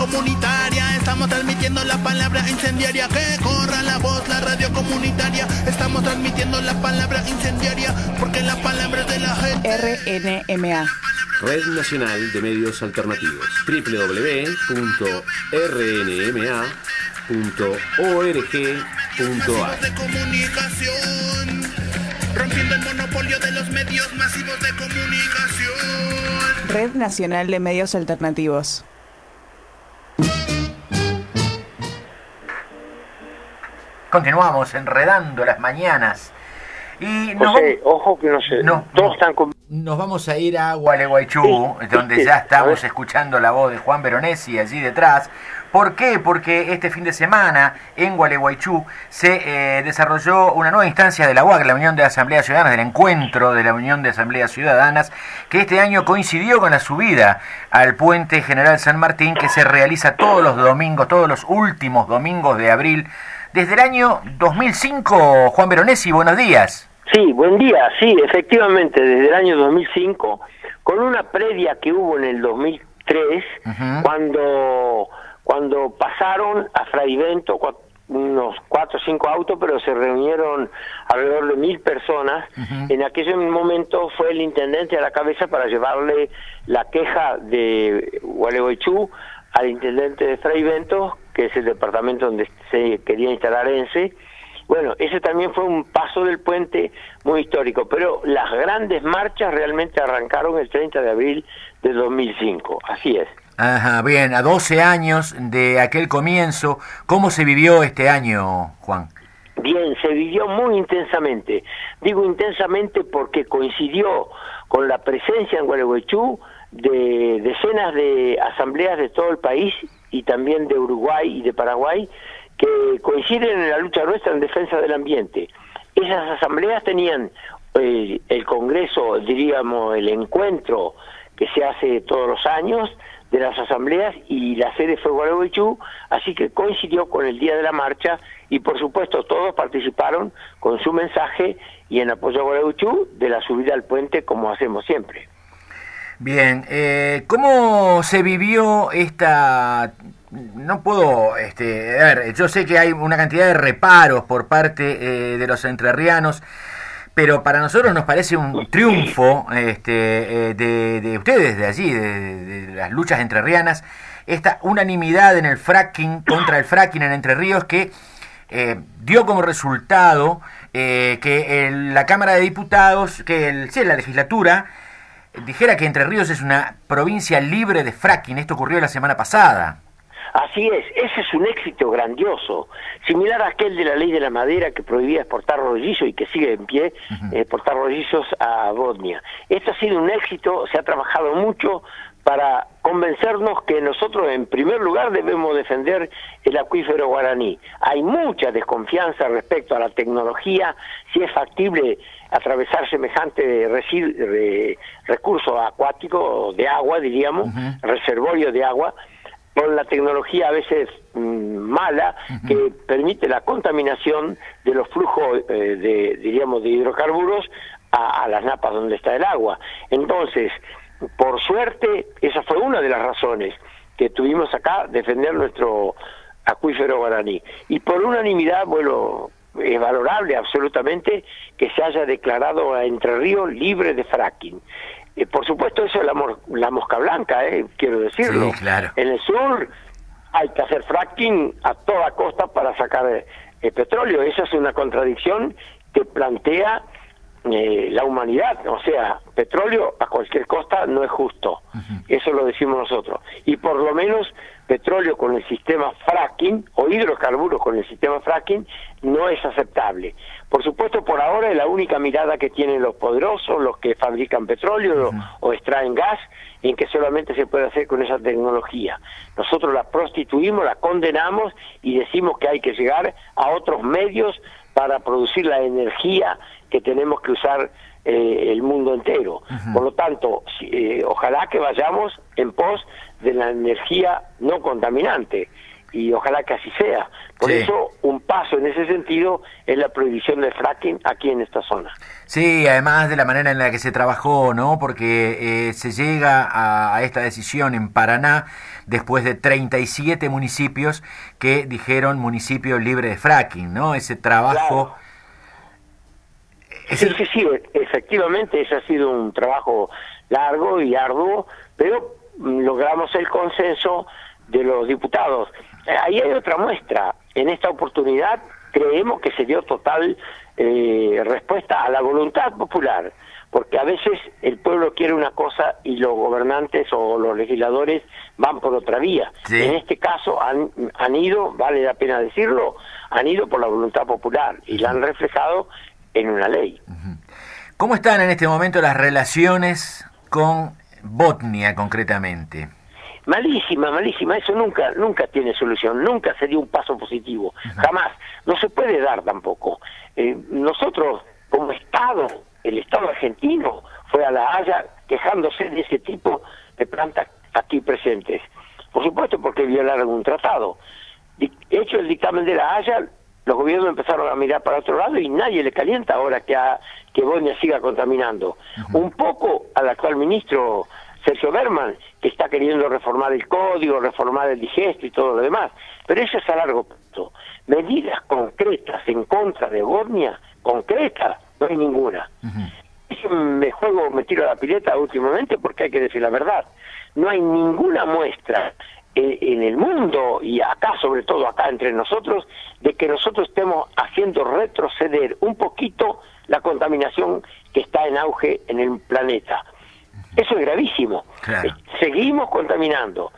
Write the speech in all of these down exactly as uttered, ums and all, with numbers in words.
comunitaria. Estamos transmitiendo la palabra incendiaria. Que corra la voz, la radio comunitaria. Estamos transmitiendo la palabra incendiaria, porque la palabra es de la gente. R N M A, Red Nacional de Medios Alternativos. doble u doble u doble u punto r n m a punto org punto a r. De comunicación, rompiendo el monopolio de los medios masivos de comunicación. Red Nacional de Medios Alternativos. Continuamos enredando las mañanas. Y nos José, vamos, ojo que no sé, no, todos no, están con... Nos vamos a ir a Gualeguaychú, sí, donde sí, ya estamos escuchando la voz de Juan Veronesi allí detrás. ¿Por qué? Porque este fin de semana en Gualeguaychú se eh, desarrolló una nueva instancia de la U A C, la Unión de Asambleas Ciudadanas, del encuentro de la Unión de Asambleas Ciudadanas, que este año coincidió con la subida al Puente General San Martín, que se realiza todos los domingos, todos los últimos domingos de abril, desde el año dos mil cinco. Juan Veronesi, buenos días. Sí, buen día, sí, efectivamente, desde el año dos mil cinco, con una previa que hubo en el dos mil tres, uh-huh. cuando... cuando pasaron a Fraivento unos cuatro o cinco autos, pero se reunieron alrededor de mil personas. Uh-huh. En aquel momento fue el intendente a la cabeza para llevarle la queja de Gualeguaychú al intendente de Fraivento, que es el departamento donde se quería instalar ENSE. Bueno, ese también fue un paso del puente muy histórico, pero las grandes marchas realmente arrancaron el treinta de abril de dos mil cinco, así es. Ajá, bien, a doce años de aquel comienzo, ¿cómo se vivió este año, Juan? Bien, se vivió muy intensamente. Digo intensamente porque coincidió con la presencia en Gualeguaychú de decenas de asambleas de todo el país y también de Uruguay y de Paraguay, que coinciden en la lucha nuestra en defensa del ambiente. Esas asambleas tenían eh, el congreso, diríamos, el encuentro que se hace todos los años de las asambleas, y la sede fue Gualeguaychú, así que coincidió con el día de la marcha, y por supuesto todos participaron con su mensaje y en apoyo a Gualeguaychú de la subida al puente, como hacemos siempre. Bien, eh, ¿cómo se vivió esta...? No puedo, este, a ver, yo sé que hay una cantidad de reparos por parte eh, de los entrerrianos, pero para nosotros nos parece un triunfo este, de, de ustedes, de allí, de, de las luchas entrerrianas, esta unanimidad en el fracking, contra el fracking en Entre Ríos, que eh, dio como resultado eh, que el, la Cámara de Diputados, que el, sí, la legislatura, dijera que Entre Ríos es una provincia libre de fracking. Esto ocurrió la semana pasada. Así es, ese es un éxito grandioso, similar a aquel de la ley de la madera que prohibía exportar rollizos y que sigue en pie, uh-huh. eh, exportar rollizos a Bosnia. Esto ha sido un éxito, se ha trabajado mucho para convencernos que nosotros en primer lugar debemos defender el acuífero guaraní. Hay mucha desconfianza respecto a la tecnología, si es factible atravesar semejante residu- re- recurso acuático, de agua diríamos, uh-huh. reservorio de agua, con la tecnología a veces mmm, mala, uh-huh. que permite la contaminación de los flujos, eh, de, diríamos, de hidrocarburos a, a las napas donde está el agua. Entonces, por suerte, esa fue una de las razones que tuvimos acá, defender nuestro acuífero guaraní. Y por unanimidad, bueno, es valorable absolutamente que se haya declarado a Entre Ríos libre de fracking. Eh, por supuesto, eso es la, mor- la mosca blanca, eh, quiero decirlo. Sí, claro. En el sur hay que hacer fracking a toda costa para sacar eh, petróleo. Esa es una contradicción que plantea eh, la humanidad. O sea, petróleo a cualquier costa no es justo. Uh-huh. Eso lo decimos nosotros. Y por lo menos petróleo con el sistema fracking o hidrocarburos con el sistema fracking no es aceptable. Por supuesto, por ahora es la única mirada que tienen los poderosos, los que fabrican petróleo uh-huh. o, o extraen gas, en que solamente se puede hacer con esa tecnología. Nosotros la prostituimos, la condenamos y decimos que hay que llegar a otros medios para producir la energía que tenemos que usar eh, el mundo entero. Uh-huh. Por lo tanto, eh, ojalá que vayamos en pos de la energía no contaminante. y ojalá que así sea. Por Sí. eso, un paso en ese sentido es la prohibición del fracking aquí en esta zona. Sí, además de la manera en la que se trabajó, ¿no? Porque eh, se llega a, a esta decisión en Paraná después de treinta y siete municipios que dijeron municipio libre de fracking, ¿no? Ese trabajo... Claro. ese- Sí, sí, sí, efectivamente ese ha sido un trabajo largo y arduo, pero mm, logramos el consenso de los diputados. Eh, Ahí hay otra muestra. En esta oportunidad creemos que se dio total eh, respuesta a la voluntad popular, porque a veces el pueblo quiere una cosa y los gobernantes o los legisladores van por otra vía. Sí. En este caso han, han ido, vale la pena decirlo, han ido por la voluntad popular y la han reflejado en una ley. ¿Cómo están en este momento las relaciones con Botnia concretamente? Malísima, malísima, eso nunca, nunca tiene solución, nunca se dio un paso positivo, jamás, no se puede dar tampoco. Eh, nosotros, como Estado, el Estado argentino fue a La Haya quejándose de ese tipo de plantas aquí presentes. Por supuesto porque violaron un tratado. Di- Hecho el dictamen de La Haya, los gobiernos empezaron a mirar para otro lado y nadie le calienta ahora que, a, que Bosnia siga contaminando. Un poco al actual ministro Sergio Berman, que está queriendo reformar el código, reformar el digesto y todo lo demás. Pero eso es a largo plazo. Medidas concretas en contra de Bosnia, concretas, no hay ninguna. Yo me juego, me tiro a la pileta últimamente porque hay que decir la verdad. No hay ninguna muestra eh, en el mundo, y acá, sobre todo acá entre nosotros, de que nosotros estemos haciendo retroceder un poquito la contaminación que está en auge en el planeta. Eso es gravísimo. Claro. Eh, Seguimos contaminando.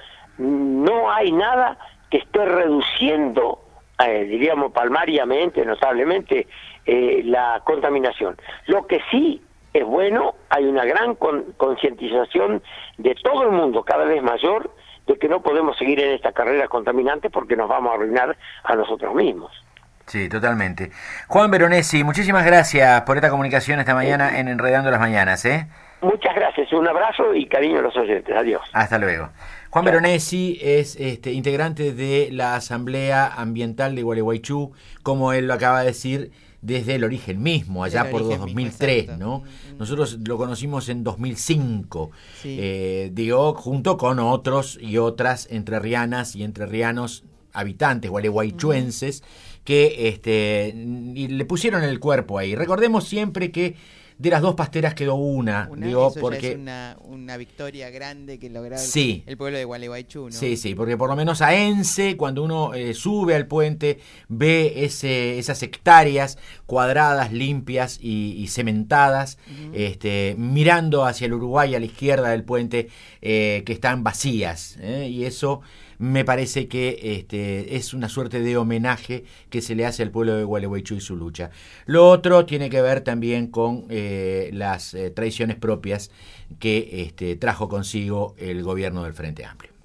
No hay nada que esté reduciendo, eh, diríamos palmariamente, notablemente, eh, la contaminación. Lo que sí es bueno, hay una gran con- concientización de todo el mundo, cada vez mayor, de que no podemos seguir en esta carrera contaminante porque nos vamos a arruinar a nosotros mismos. Sí, totalmente. Juan Veronesi, muchísimas gracias por esta comunicación esta mañana en Enredando las Mañanas, ¿eh? Muchas gracias, un abrazo y cariño a los oyentes. Adiós. Hasta luego. Juan Chao. Veronesi es este, integrante de la Asamblea Ambiental de Gualeguaychú, como él lo acaba de decir, desde el origen mismo, allá El por origen dos mil mismo, tres, exacto. ¿no? Mm, mm. Nosotros lo conocimos en dos mil cinco, Sí. eh, digo, junto con otros y otras entrerrianas y entrerrianos habitantes gualeguaychuenses que este, y le pusieron el cuerpo ahí. Recordemos siempre que de las dos pasteras quedó una, Una, digo, eso ya porque... es una, una victoria grande que lograron Sí. el pueblo de Gualeguaychú, ¿no? Sí, sí, porque por lo menos a Ence, cuando uno eh, sube al puente, ve ese, esas hectáreas cuadradas, limpias y, y cementadas, Ujú. este, mirando hacia el Uruguay a la izquierda del puente, eh, que están vacías, ¿eh? Y eso me parece que este, es una suerte de homenaje que se le hace al pueblo de Gualeguaychú y su lucha. Lo otro tiene que ver también con eh, las eh, tradiciones propias que este, trajo consigo el gobierno del Frente Amplio.